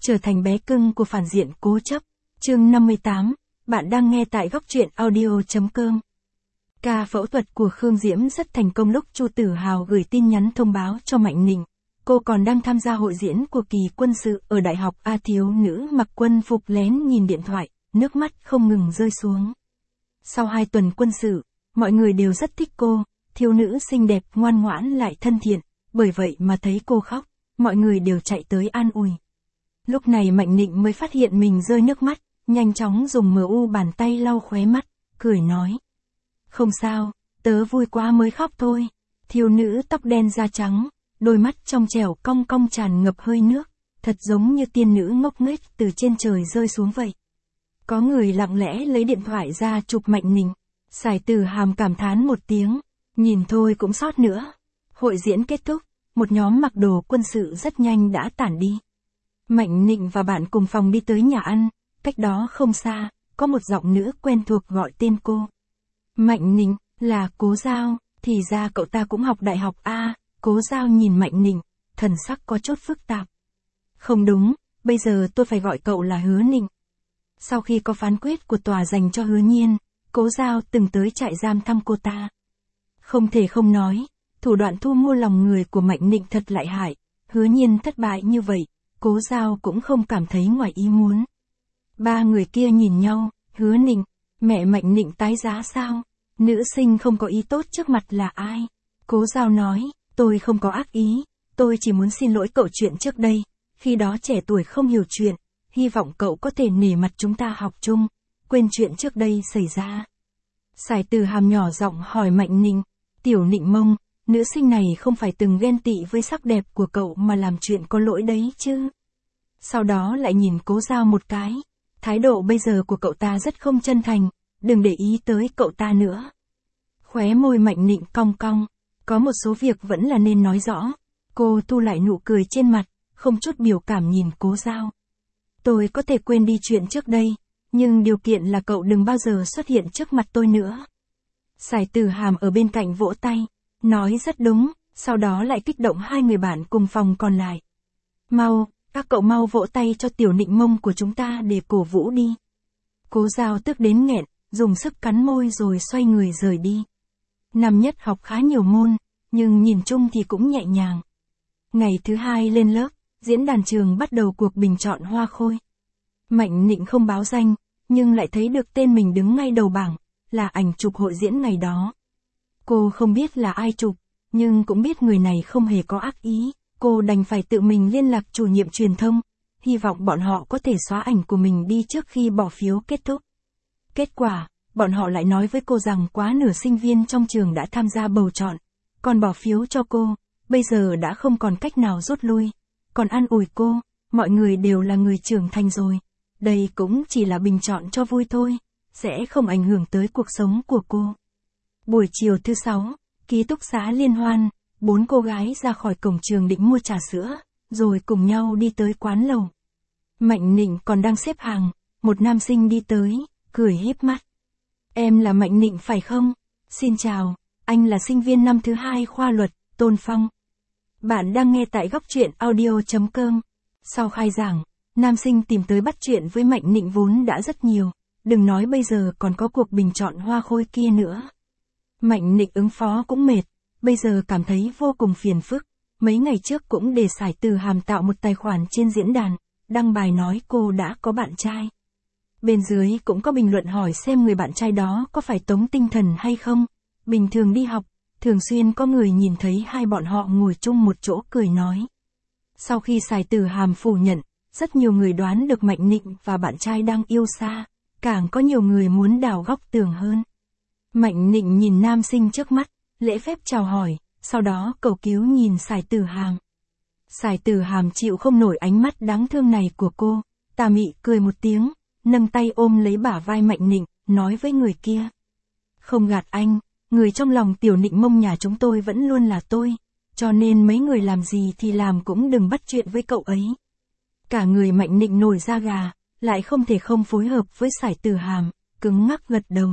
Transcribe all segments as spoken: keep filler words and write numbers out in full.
trở thành bé cưng của phản diện cố chấp. Chương năm mươi tám, bạn đang nghe tại góc truyện audio.com. Ca phẫu thuật của Khương Diễm rất thành công lúc Chu Tử Hào gửi tin nhắn thông báo cho Mạnh Nịnh. Cô còn đang tham gia hội diễn của kỳ quân sự ở Đại học A. Thiếu nữ mặc quân phục lén nhìn điện thoại, nước mắt không ngừng rơi xuống. Sau hai tuần quân sự, mọi người đều rất thích cô, thiếu nữ xinh đẹp, ngoan ngoãn lại thân thiện, bởi vậy mà thấy cô khóc, mọi người đều chạy tới an ủi. Lúc này Mạnh Nịnh mới phát hiện mình rơi nước mắt, nhanh chóng dùng mờ u bàn tay lau khóe mắt, cười nói. Không sao, tớ vui quá mới khóc thôi. Thiếu nữ tóc đen da trắng, đôi mắt trong trẻo cong cong tràn ngập hơi nước, thật giống như tiên nữ ngốc nghếch từ trên trời rơi xuống vậy. Có người lặng lẽ lấy điện thoại ra chụp Mạnh Nịnh. Sải Từ Hàm cảm thán một tiếng, nhìn thôi cũng xót nữa. Hội diễn kết thúc, một nhóm mặc đồ quân sự rất nhanh đã tản đi. Mạnh Nịnh và bạn cùng phòng đi tới nhà ăn, cách đó không xa, có một giọng nữ quen thuộc gọi tên cô. Mạnh Nịnh, là Cố Giao, thì ra cậu ta cũng học đại học A. Cố Giao nhìn Mạnh Nịnh, thần sắc có chút phức tạp. Không đúng, bây giờ tôi phải gọi cậu là Hứa Nịnh. Sau khi có phán quyết của tòa dành cho Hứa Nhiên, Cố Giao từng tới trại giam thăm cô ta. Không thể không nói, thủ đoạn thu mua lòng người của Mạnh Nịnh thật lợi hại. Hứa Nhiên thất bại như vậy, Cố Giao cũng không cảm thấy ngoài ý muốn. Ba người kia nhìn nhau, Hứa Nịnh, mẹ Mạnh Nịnh tái giá sao? Nữ sinh không có ý tốt trước mặt là ai? Cố Giao nói, tôi không có ác ý, tôi chỉ muốn xin lỗi cậu chuyện trước đây, khi đó trẻ tuổi không hiểu chuyện, hy vọng cậu có thể nể mặt chúng ta học chung, quên chuyện trước đây xảy ra. Sải Từ Hàm nhỏ giọng hỏi Mạnh Nịnh, tiểu Nịnh Mông, nữ sinh này không phải từng ghen tị với sắc đẹp của cậu mà làm chuyện có lỗi đấy chứ? Sau đó lại nhìn Cố Giao một cái, thái độ bây giờ của cậu ta rất không chân thành, đừng để ý tới cậu ta nữa. Khóe môi Mạnh Nịnh cong cong, có một số việc vẫn là nên nói rõ. Cô thu lại nụ cười trên mặt, không chút biểu cảm nhìn Cố Giao. Tôi có thể quên đi chuyện trước đây, nhưng điều kiện là cậu đừng bao giờ xuất hiện trước mặt tôi nữa. Sải Từ Hàm ở bên cạnh vỗ tay, nói rất đúng, sau đó lại kích động hai người bạn cùng phòng còn lại. Mau, các cậu mau vỗ tay cho tiểu Nịnh Mông của chúng ta để cổ vũ đi. Cố Giao tức đến nghẹn, dùng sức cắn môi rồi xoay người rời đi. Năm nhất học khá nhiều môn, nhưng nhìn chung thì cũng nhẹ nhàng. Ngày thứ hai lên lớp, diễn đàn trường bắt đầu cuộc bình chọn hoa khôi. Mạnh Nịnh không báo danh, nhưng lại thấy được tên mình đứng ngay đầu bảng, là ảnh chụp hội diễn ngày đó. Cô không biết là ai chụp, nhưng cũng biết người này không hề có ác ý, cô đành phải tự mình liên lạc chủ nhiệm truyền thông, hy vọng bọn họ có thể xóa ảnh của mình đi trước khi bỏ phiếu kết thúc. Kết quả, bọn họ lại nói với cô rằng quá nửa sinh viên trong trường đã tham gia bầu chọn, còn bỏ phiếu cho cô, bây giờ đã không còn cách nào rút lui, còn an ủi cô, mọi người đều là người trưởng thành rồi, đây cũng chỉ là bình chọn cho vui thôi, sẽ không ảnh hưởng tới cuộc sống của cô. Buổi chiều thứ sáu, ký túc xá liên hoan, bốn cô gái ra khỏi cổng trường định mua trà sữa, rồi cùng nhau đi tới quán lầu. Mạnh Nịnh còn đang xếp hàng, một nam sinh đi tới, cười híp mắt. Em là Mạnh Nịnh phải không? Xin chào, anh là sinh viên năm thứ hai khoa luật, Tôn Phong. Bạn đang nghe tại góc truyện audio.com. Sau khai giảng, nam sinh tìm tới bắt chuyện với Mạnh Nịnh vốn đã rất nhiều, đừng nói bây giờ còn có cuộc bình chọn hoa khôi kia nữa. Mạnh Nịnh ứng phó cũng mệt, bây giờ cảm thấy vô cùng phiền phức, mấy ngày trước cũng để Sải Từ Hàm tạo một tài khoản trên diễn đàn, đăng bài nói cô đã có bạn trai. Bên dưới cũng có bình luận hỏi xem người bạn trai đó có phải tống tinh thần hay không. Bình thường đi học, thường xuyên có người nhìn thấy hai bọn họ ngồi chung một chỗ cười nói. Sau khi Sải Từ Hàm phủ nhận, rất nhiều người đoán được Mạnh Nịnh và bạn trai đang yêu xa, càng có nhiều người muốn đào góc tường hơn. Mạnh Nịnh nhìn nam sinh trước mắt, lễ phép chào hỏi, sau đó cầu cứu nhìn Sải Từ Hàm. Sải Từ Hàm chịu không nổi ánh mắt đáng thương này của cô, tà mị cười một tiếng, nâng tay ôm lấy bả vai Mạnh Nịnh, nói với người kia. Không gạt anh, người trong lòng tiểu Nịnh Mông nhà chúng tôi vẫn luôn là tôi, cho nên mấy người làm gì thì làm cũng đừng bắt chuyện với cậu ấy. Cả người Mạnh Nịnh nổi da gà, lại không thể không phối hợp với Sải Từ Hàm, cứng ngắc gật đầu.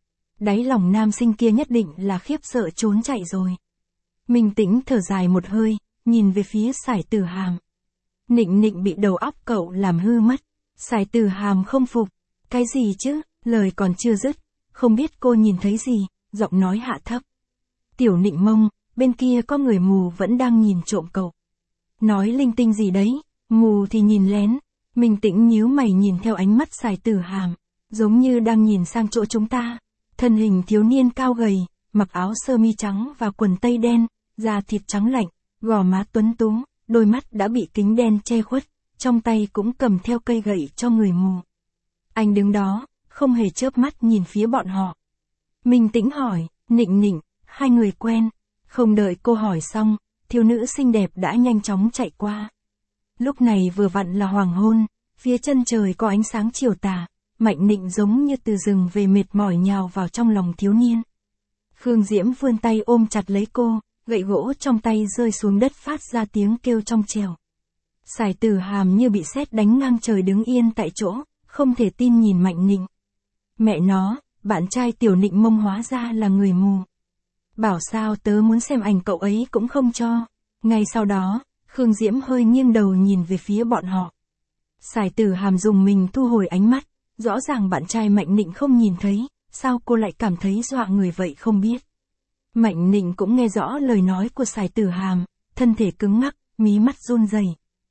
Đáy lòng nam sinh kia nhất định là khiếp sợ trốn chạy rồi. Minh Tĩnh thở dài một hơi, nhìn về phía Sải Từ Hàm. Nịnh nịnh bị đầu óc cậu làm hư mất. Sài Từ Hàm không phục. Cái gì chứ, lời còn chưa dứt, không biết cô nhìn thấy gì, giọng nói hạ thấp. Tiểu Nịnh Mông, bên kia có người mù vẫn đang nhìn trộm cậu. Nói linh tinh gì đấy, mù thì nhìn lén. Minh Tĩnh nhíu mày nhìn theo ánh mắt Sài Từ Hàm, giống như đang nhìn sang chỗ chúng ta. Thân hình thiếu niên cao gầy, mặc áo sơ mi trắng và quần tây đen, da thịt trắng lạnh, gò má tuấn tú, đôi mắt đã bị kính đen che khuất, trong tay cũng cầm theo cây gậy cho người mù. Anh đứng đó, không hề chớp mắt nhìn phía bọn họ. Minh Tĩnh hỏi, Nịnh Nịnh, hai người quen. Không đợi cô hỏi xong, thiếu nữ xinh đẹp đã nhanh chóng chạy qua. Lúc này vừa vặn là hoàng hôn, phía chân trời có ánh sáng chiều tà, Mạnh Nịnh giống như từ rừng về mệt mỏi nhào vào trong lòng thiếu niên. Khương Diễm vươn tay ôm chặt lấy cô, gậy gỗ trong tay rơi xuống đất phát ra tiếng kêu trong trèo. Sài Từ Hàm như bị sét đánh ngang trời đứng yên tại chỗ, không thể tin nhìn Mạnh Nịnh. Mẹ nó, bạn trai Tiểu Nịnh Mông hóa ra là người mù. Bảo sao tớ muốn xem ảnh cậu ấy cũng không cho. Ngay sau đó, Khương Diễm hơi nghiêng đầu nhìn về phía bọn họ. Sài Từ Hàm dùng mình thu hồi ánh mắt, rõ ràng bạn trai Mạnh Nịnh không nhìn thấy, sao cô lại cảm thấy dọa người vậy không biết. Mạnh Nịnh cũng nghe rõ lời nói của Sài Từ Hàm, thân thể cứng ngắc, mí mắt run rẩy.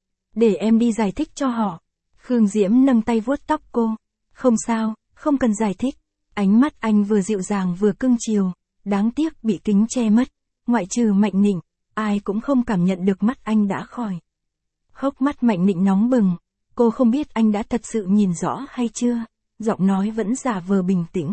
Để em đi giải thích cho họ. Khương Diễm nâng tay vuốt tóc cô. Không sao, không cần giải thích. Ánh mắt anh vừa dịu dàng vừa cưng chiều, đáng tiếc bị kính che mất, ngoại trừ Mạnh Nịnh, ai cũng không cảm nhận được mắt anh đã khỏi. Hốc mắt Mạnh Nịnh nóng bừng, cô không biết anh đã thật sự nhìn rõ hay chưa, giọng nói vẫn giả vờ bình tĩnh.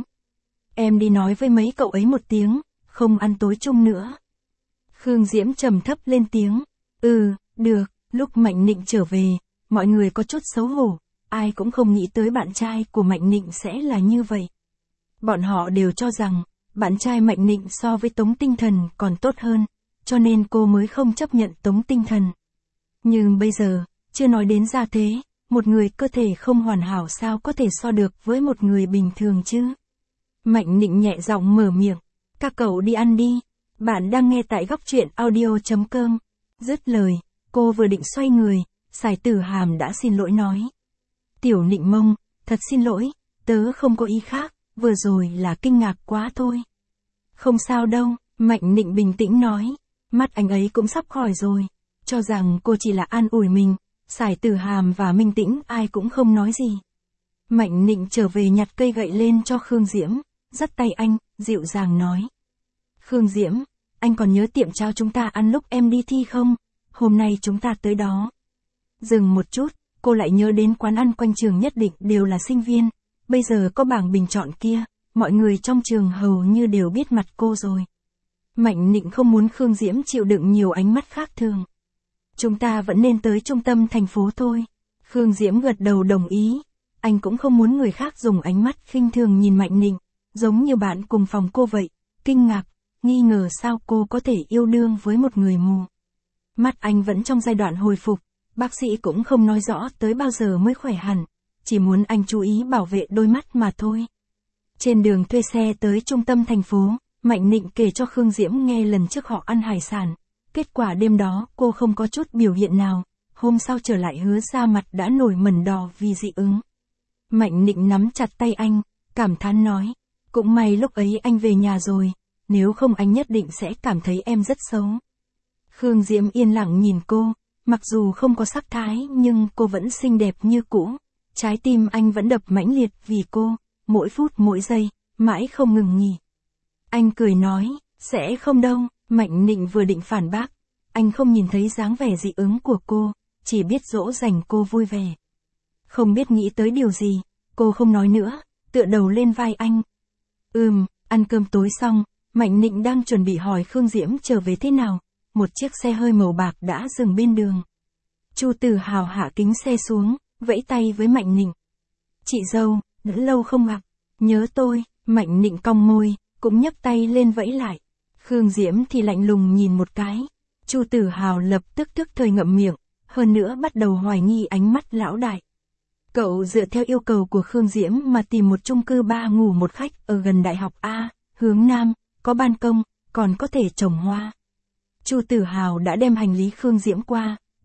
Em đi nói với mấy cậu ấy một tiếng, không ăn tối chung nữa. Khương Diễm trầm thấp lên tiếng. Ừ, được. Lúc Mạnh Nịnh trở về, mọi người có chút xấu hổ, ai cũng không nghĩ tới bạn trai của Mạnh Nịnh sẽ là như vậy. Bọn họ đều cho rằng, bạn trai Mạnh Nịnh so với Tống Tinh Thần còn tốt hơn, cho nên cô mới không chấp nhận Tống Tinh Thần. Nhưng bây giờ, chưa nói đến ra thế, một người cơ thể không hoàn hảo sao có thể so được với một người bình thường chứ. Mạnh Nịnh nhẹ giọng mở miệng, các cậu đi ăn đi, bạn đang nghe tại góc truyện audio chấm com. Dứt lời, cô vừa định xoay người, Sài Từ Hàm đã xin lỗi nói. Tiểu Nịnh Mông, thật xin lỗi, tớ không có ý khác, vừa rồi là kinh ngạc quá thôi. Không sao đâu, Mạnh Nịnh bình tĩnh nói, mắt anh ấy cũng sắp khỏi rồi, cho rằng cô chỉ là an ủi mình, Sài Từ Hàm và Minh Tĩnh ai cũng không nói gì. Mạnh Nịnh trở về nhặt cây gậy lên cho Khương Diễm, dắt tay anh, dịu dàng nói. Khương Diễm, anh còn nhớ tiệm cháo chúng ta ăn lúc em đi thi không? Hôm nay chúng ta tới đó. Dừng một chút, cô lại nhớ đến quán ăn quanh trường nhất định đều là sinh viên. Bây giờ có bảng bình chọn kia, mọi người trong trường hầu như đều biết mặt cô rồi. Mạnh Nịnh không muốn Khương Diễm chịu đựng nhiều ánh mắt khác thường. Chúng ta vẫn nên tới trung tâm thành phố thôi. Khương Diễm gật đầu đồng ý. Anh cũng không muốn người khác dùng ánh mắt khinh thường nhìn Mạnh Nịnh, giống như bạn cùng phòng cô vậy, kinh ngạc, nghi ngờ sao cô có thể yêu đương với một người mù. Mắt anh vẫn trong giai đoạn hồi phục, bác sĩ cũng không nói rõ tới bao giờ mới khỏe hẳn, chỉ muốn anh chú ý bảo vệ đôi mắt mà thôi. Trên đường thuê xe tới trung tâm thành phố, Mạnh Nịnh kể cho Khương Diễm nghe lần trước họ ăn hải sản. Kết quả đêm đó cô không có chút biểu hiện nào, hôm sau trở lại hứa ra mặt đã nổi mẩn đỏ vì dị ứng. Mạnh Nịnh nắm chặt tay anh, cảm thán nói, cũng may lúc ấy anh về nhà rồi, nếu không anh nhất định sẽ cảm thấy em rất xấu. Khương Diễm yên lặng nhìn cô, mặc dù không có sắc thái nhưng cô vẫn xinh đẹp như cũ, trái tim anh vẫn đập mãnh liệt vì cô, mỗi phút mỗi giây, mãi không ngừng nghỉ. Anh cười nói, sẽ không đâu, Mạnh Nịnh vừa định phản bác, anh không nhìn thấy dáng vẻ dị ứng của cô, chỉ biết dỗ dành cô vui vẻ. Không biết nghĩ tới điều gì, cô không nói nữa, tựa đầu lên vai anh. Ừm, ăn cơm tối xong, Mạnh Nịnh đang chuẩn bị hỏi Khương Diễm trở về thế nào, một chiếc xe hơi màu bạc đã dừng bên đường. Chu Tử Hào hạ kính xe xuống, vẫy tay với Mạnh Nịnh. Chị dâu, đã lâu không gặp, nhớ tôi, Mạnh Nịnh cong môi, cũng nhấc tay lên vẫy lại. Khương Diễm thì lạnh lùng nhìn một cái. Chu Tử Hào lập tức tức thời ngậm miệng, hơn nữa bắt đầu hoài nghi ánh mắt lão đại. Cậu dựa theo yêu cầu của Khương Diễm mà tìm một chung cư ba ngủ một khách ở gần đại học A, hướng Nam, có ban công, còn có thể trồng hoa. Chu Tử Hào đã đem hành lý Khương Diễm qua,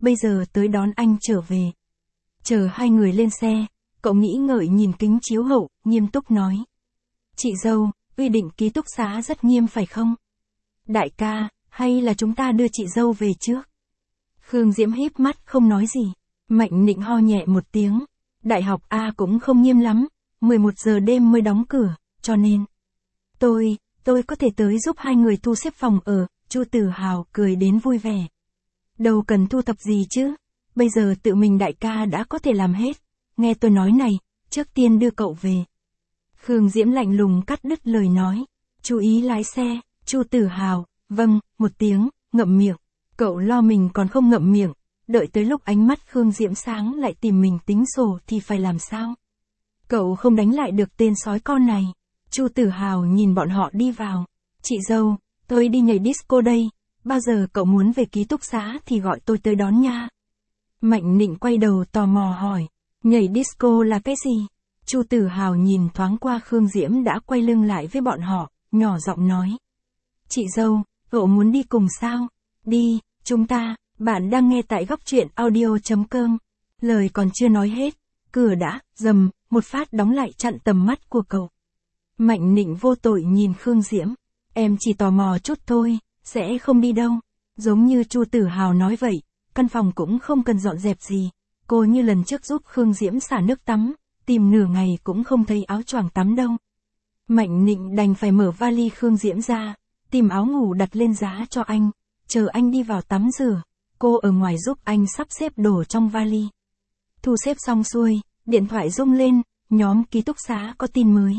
bây giờ tới đón anh trở về. Chờ hai người lên xe, cậu nghĩ ngợi nhìn kính chiếu hậu, nghiêm túc nói. Chị dâu, quy định ký túc xá rất nghiêm phải không? Đại ca, hay là chúng ta đưa chị dâu về trước? Khương Diễm híp mắt không nói gì. Mạnh Nịnh ho nhẹ một tiếng. Đại học A cũng không nghiêm lắm, mười một giờ đêm mới đóng cửa, cho nên. Tôi, tôi có thể tới giúp hai người thu xếp phòng ở, Chu Tử Hào cười đến vui vẻ. Đâu cần thu thập gì chứ, bây giờ tự mình đại ca đã có thể làm hết. Nghe tôi nói này, trước tiên đưa cậu về. Khương Diễm lạnh lùng cắt đứt lời nói. Chú ý lái xe, Chu Tử Hào, vâng, một tiếng, ngậm miệng. Cậu lo mình còn không ngậm miệng, đợi tới lúc ánh mắt Khương Diễm sáng lại tìm mình tính sổ thì phải làm sao? Cậu không đánh lại được tên sói con này. Chu Tử Hào nhìn bọn họ đi vào. Chị dâu, tôi đi nhảy disco đây, bao giờ cậu muốn về ký túc xá thì gọi tôi tới đón nha. Mạnh Nịnh quay đầu tò mò hỏi, nhảy disco là cái gì? Chu Tử Hào nhìn thoáng qua Khương Diễm đã quay lưng lại với bọn họ, nhỏ giọng nói. Chị dâu, cậu muốn đi cùng sao? Đi, chúng ta, bạn đang nghe tại góc truyện audio.com. Lời còn chưa nói hết, cửa đã, rầm, một phát đóng lại chặn tầm mắt của cậu. Mạnh Nịnh vô tội nhìn Khương Diễm, em chỉ tò mò chút thôi, sẽ không đi đâu. Giống như Chu Tử Hào nói vậy, căn phòng cũng không cần dọn dẹp gì. Cô như lần trước giúp Khương Diễm xả nước tắm, tìm nửa ngày cũng không thấy áo choàng tắm đâu. Mạnh Nịnh đành phải mở vali Khương Diễm ra, tìm áo ngủ đặt lên giá cho anh, chờ anh đi vào tắm rửa, cô ở ngoài giúp anh sắp xếp đồ trong vali. Thu xếp xong xuôi, điện thoại rung lên, nhóm ký túc xá có tin mới.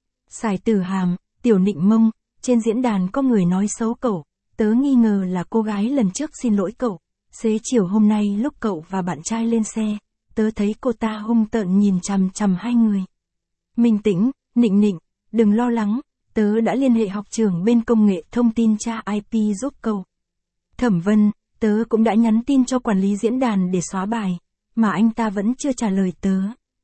Sài Tử Hàm, Tiểu Nịnh Mông, trên diễn đàn có người nói xấu cậu, tớ nghi ngờ là cô gái lần trước xin lỗi cậu. Xế chiều hôm nay lúc cậu và bạn trai lên xe, tớ thấy cô ta hung tợn nhìn chằm chằm hai người. Minh Tĩnh, Nịnh Nịnh, đừng lo lắng, tớ đã liên hệ học trưởng bên công nghệ thông tin tra i pê giúp cậu. Thẩm Vân, tớ cũng đã nhắn tin cho quản lý diễn đàn để xóa bài, mà anh ta vẫn chưa trả lời tớ.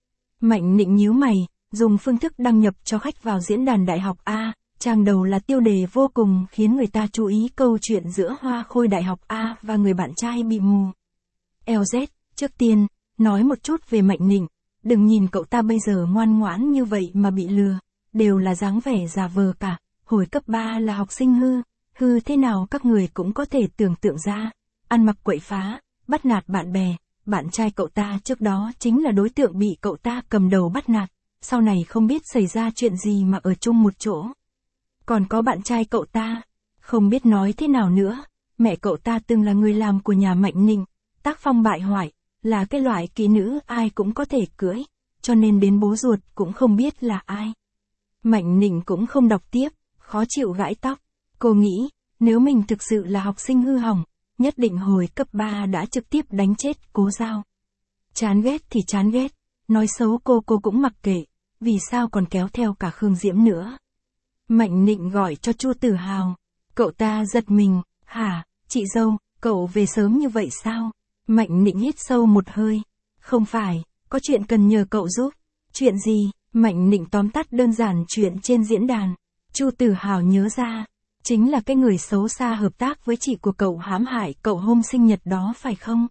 Mạnh Nịnh nhíu mày, dùng phương thức đăng nhập cho khách vào diễn đàn Đại học A, trang đầu là tiêu đề vô cùng khiến người ta chú ý câu chuyện giữa Hoa Khôi Đại học A và người bạn trai bị mù. lờ dét, trước tiên, nói một chút về Mạnh Nịnh, đừng nhìn cậu ta bây giờ ngoan ngoãn như vậy mà bị lừa, đều là dáng vẻ giả vờ cả, hồi cấp ba là học sinh hư, hư thế nào các người cũng có thể tưởng tượng ra, ăn mặc quậy phá, bắt nạt bạn bè, bạn trai cậu ta trước đó chính là đối tượng bị cậu ta cầm đầu bắt nạt, sau này không biết xảy ra chuyện gì mà ở chung một chỗ. Còn có bạn trai cậu ta, không biết nói thế nào nữa, mẹ cậu ta từng là người làm của nhà Mạnh Nịnh, tác phong bại hoại, là cái loại kỹ nữ ai cũng có thể cưỡi, cho nên đến bố ruột cũng không biết là ai. Mạnh Nịnh cũng không đọc tiếp, khó chịu gãi tóc, cô nghĩ, nếu mình thực sự là học sinh hư hỏng, nhất định hồi cấp ba đã trực tiếp đánh chết Cố Giao. Chán ghét thì chán ghét, nói xấu cô cô cũng mặc kệ, vì sao còn kéo theo cả Khương Diễm nữa. Mạnh Nịnh gọi cho Chu Tử Hào, cậu ta giật mình, hả, chị dâu, cậu về sớm như vậy sao? Mạnh Nịnh hít sâu một hơi, không phải, có chuyện cần nhờ cậu giúp. Chuyện gì? Mạnh Nịnh tóm tắt đơn giản chuyện trên diễn đàn. Chu Tử Hào nhớ ra, chính là cái người xấu xa hợp tác với chị của cậu hãm hại cậu hôm sinh nhật đó phải không?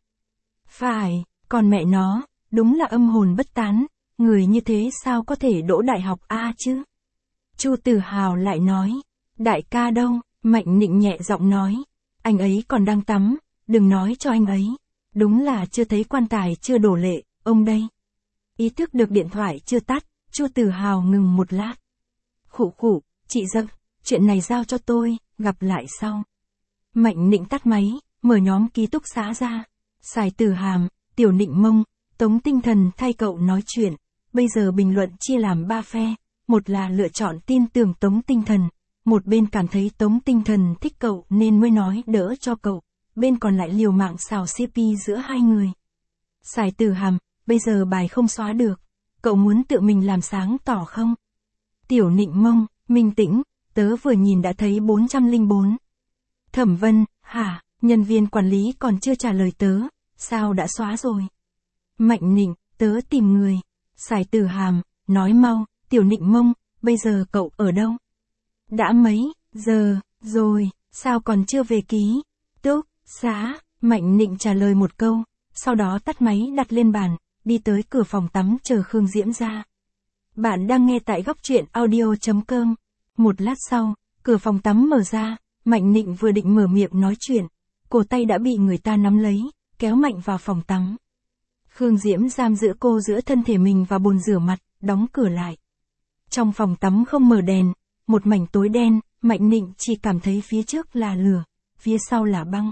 Phải, còn mẹ nó, đúng là âm hồn bất tán, người như thế sao có thể đỗ đại học A chứ? Chu Tử Hào lại nói, đại ca đâu? Mạnh Nịnh nhẹ giọng nói, anh ấy còn đang tắm, đừng nói cho anh ấy. Đúng là chưa thấy quan tài chưa đổ lệ, ông đây. Ý thức được điện thoại chưa tắt, Chu Tử Hào ngừng một lát. Khụ khụ, chị dâu, chuyện này giao cho tôi, gặp lại sau. Mạnh Nịnh tắt máy, mở nhóm ký túc xá ra. Sài Tử Hàm, Tiểu Nịnh Mông, Tống Tinh Thần thay cậu nói chuyện. Bây giờ bình luận chia làm ba phe, một là lựa chọn tin tưởng Tống Tinh Thần, một bên cảm thấy Tống Tinh Thần thích cậu nên mới nói đỡ cho cậu, bên còn lại liều mạng xào xê pê giữa hai người. Sài Tử Hàm, bây giờ bài không xóa được, cậu muốn tự mình làm sáng tỏ không? Tiểu Nịnh Mông, Minh Tĩnh, tớ vừa nhìn đã thấy bốn trăm lẻ bốn. Thẩm Vân, hả, nhân viên quản lý còn chưa trả lời tớ, sao đã xóa rồi? Mạnh Nịnh, tớ tìm người. Sài Tử Hàm, nói mau, Tiểu Nịnh Mông, bây giờ cậu ở đâu? Đã mấy giờ rồi, sao còn chưa về ký túc xá? Mạnh Nịnh trả lời một câu, sau đó tắt máy đặt lên bàn, đi tới cửa phòng tắm chờ Khương Diễm ra. Bạn đang nghe tại góc truyện audio.com. Một lát sau, cửa phòng tắm mở ra, Mạnh Nịnh vừa định mở miệng nói chuyện, cổ tay đã bị người ta nắm lấy, kéo mạnh vào phòng tắm. Khương Diễm giam giữ cô giữa thân thể mình và bồn rửa mặt, đóng cửa lại. Trong phòng tắm không mở đèn, một mảnh tối đen, Mạnh Nịnh chỉ cảm thấy phía trước là lửa, phía sau là băng.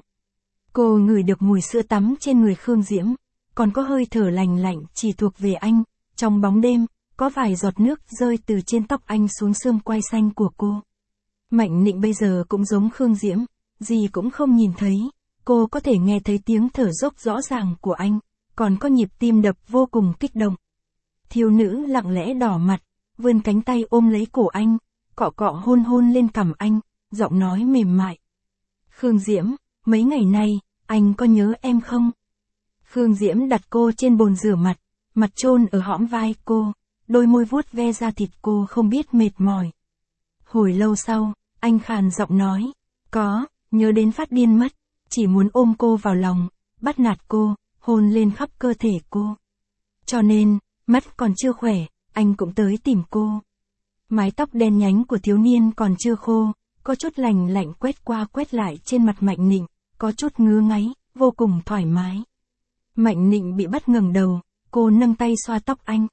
Cô ngửi được mùi sữa tắm trên người Khương Diễm, còn có hơi thở lành lạnh chỉ thuộc về anh, trong bóng đêm, có vài giọt nước rơi từ trên tóc anh xuống xương quai xanh của cô. Mạnh Nịnh bây giờ cũng giống Khương Diễm, gì cũng không nhìn thấy, cô có thể nghe thấy tiếng thở dốc rõ ràng của anh, còn có nhịp tim đập vô cùng kích động. Thiếu nữ lặng lẽ đỏ mặt, vươn cánh tay ôm lấy cổ anh, cọ cọ hôn hôn lên cằm anh, giọng nói mềm mại. Khương Diễm, mấy ngày nay, anh có nhớ em không? Khương Diễm đặt cô trên bồn rửa mặt, mặt chôn ở hõm vai cô, đôi môi vuốt ve da thịt cô không biết mệt mỏi. Hồi lâu sau, anh khàn giọng nói, có, nhớ đến phát điên mất, chỉ muốn ôm cô vào lòng, bắt nạt cô, hôn lên khắp cơ thể cô. Cho nên, mắt còn chưa khỏe, anh cũng tới tìm cô. Mái tóc đen nhánh của thiếu niên còn chưa khô, có chút lành lạnh quét qua quét lại trên mặt Mạnh Nịnh, có chút ngứa ngáy, vô cùng thoải mái. Mạnh Nịnh bị bắt ngẩng đầu, cô nâng tay xoa tóc anh.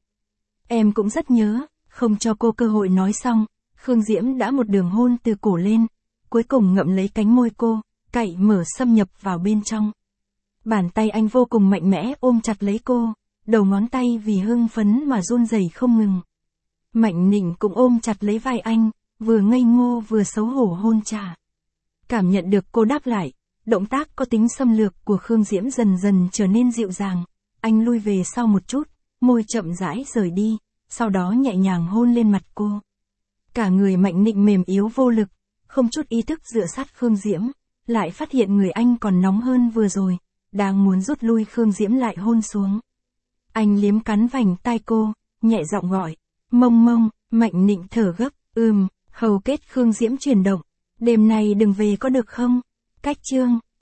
Em cũng rất nhớ, không cho cô cơ hội nói xong, Khương Diễm đã một đường hôn từ cổ lên, cuối cùng ngậm lấy cánh môi cô, cạy mở xâm nhập vào bên trong. Bàn tay anh vô cùng mạnh mẽ ôm chặt lấy cô, đầu ngón tay vì hưng phấn mà run rẩy không ngừng. Mạnh Nịnh cũng ôm chặt lấy vai anh, vừa ngây ngô vừa xấu hổ hôn trả. Cảm nhận được cô đáp lại, động tác có tính xâm lược của Khương Diễm dần dần trở nên dịu dàng, anh lui về sau một chút, môi chậm rãi rời đi, sau đó nhẹ nhàng hôn lên mặt cô. Cả người Mạnh Nịnh mềm yếu vô lực, không chút ý thức dựa sát Khương Diễm, lại phát hiện người anh còn nóng hơn vừa rồi, đang muốn rút lui Khương Diễm lại hôn xuống. Anh liếm cắn vành tai cô, nhẹ giọng gọi, mông mông, Mạnh Nịnh thở gấp, ừm, hầu kết Khương Diễm chuyển động, đêm nay đừng về có được không? Cách chương.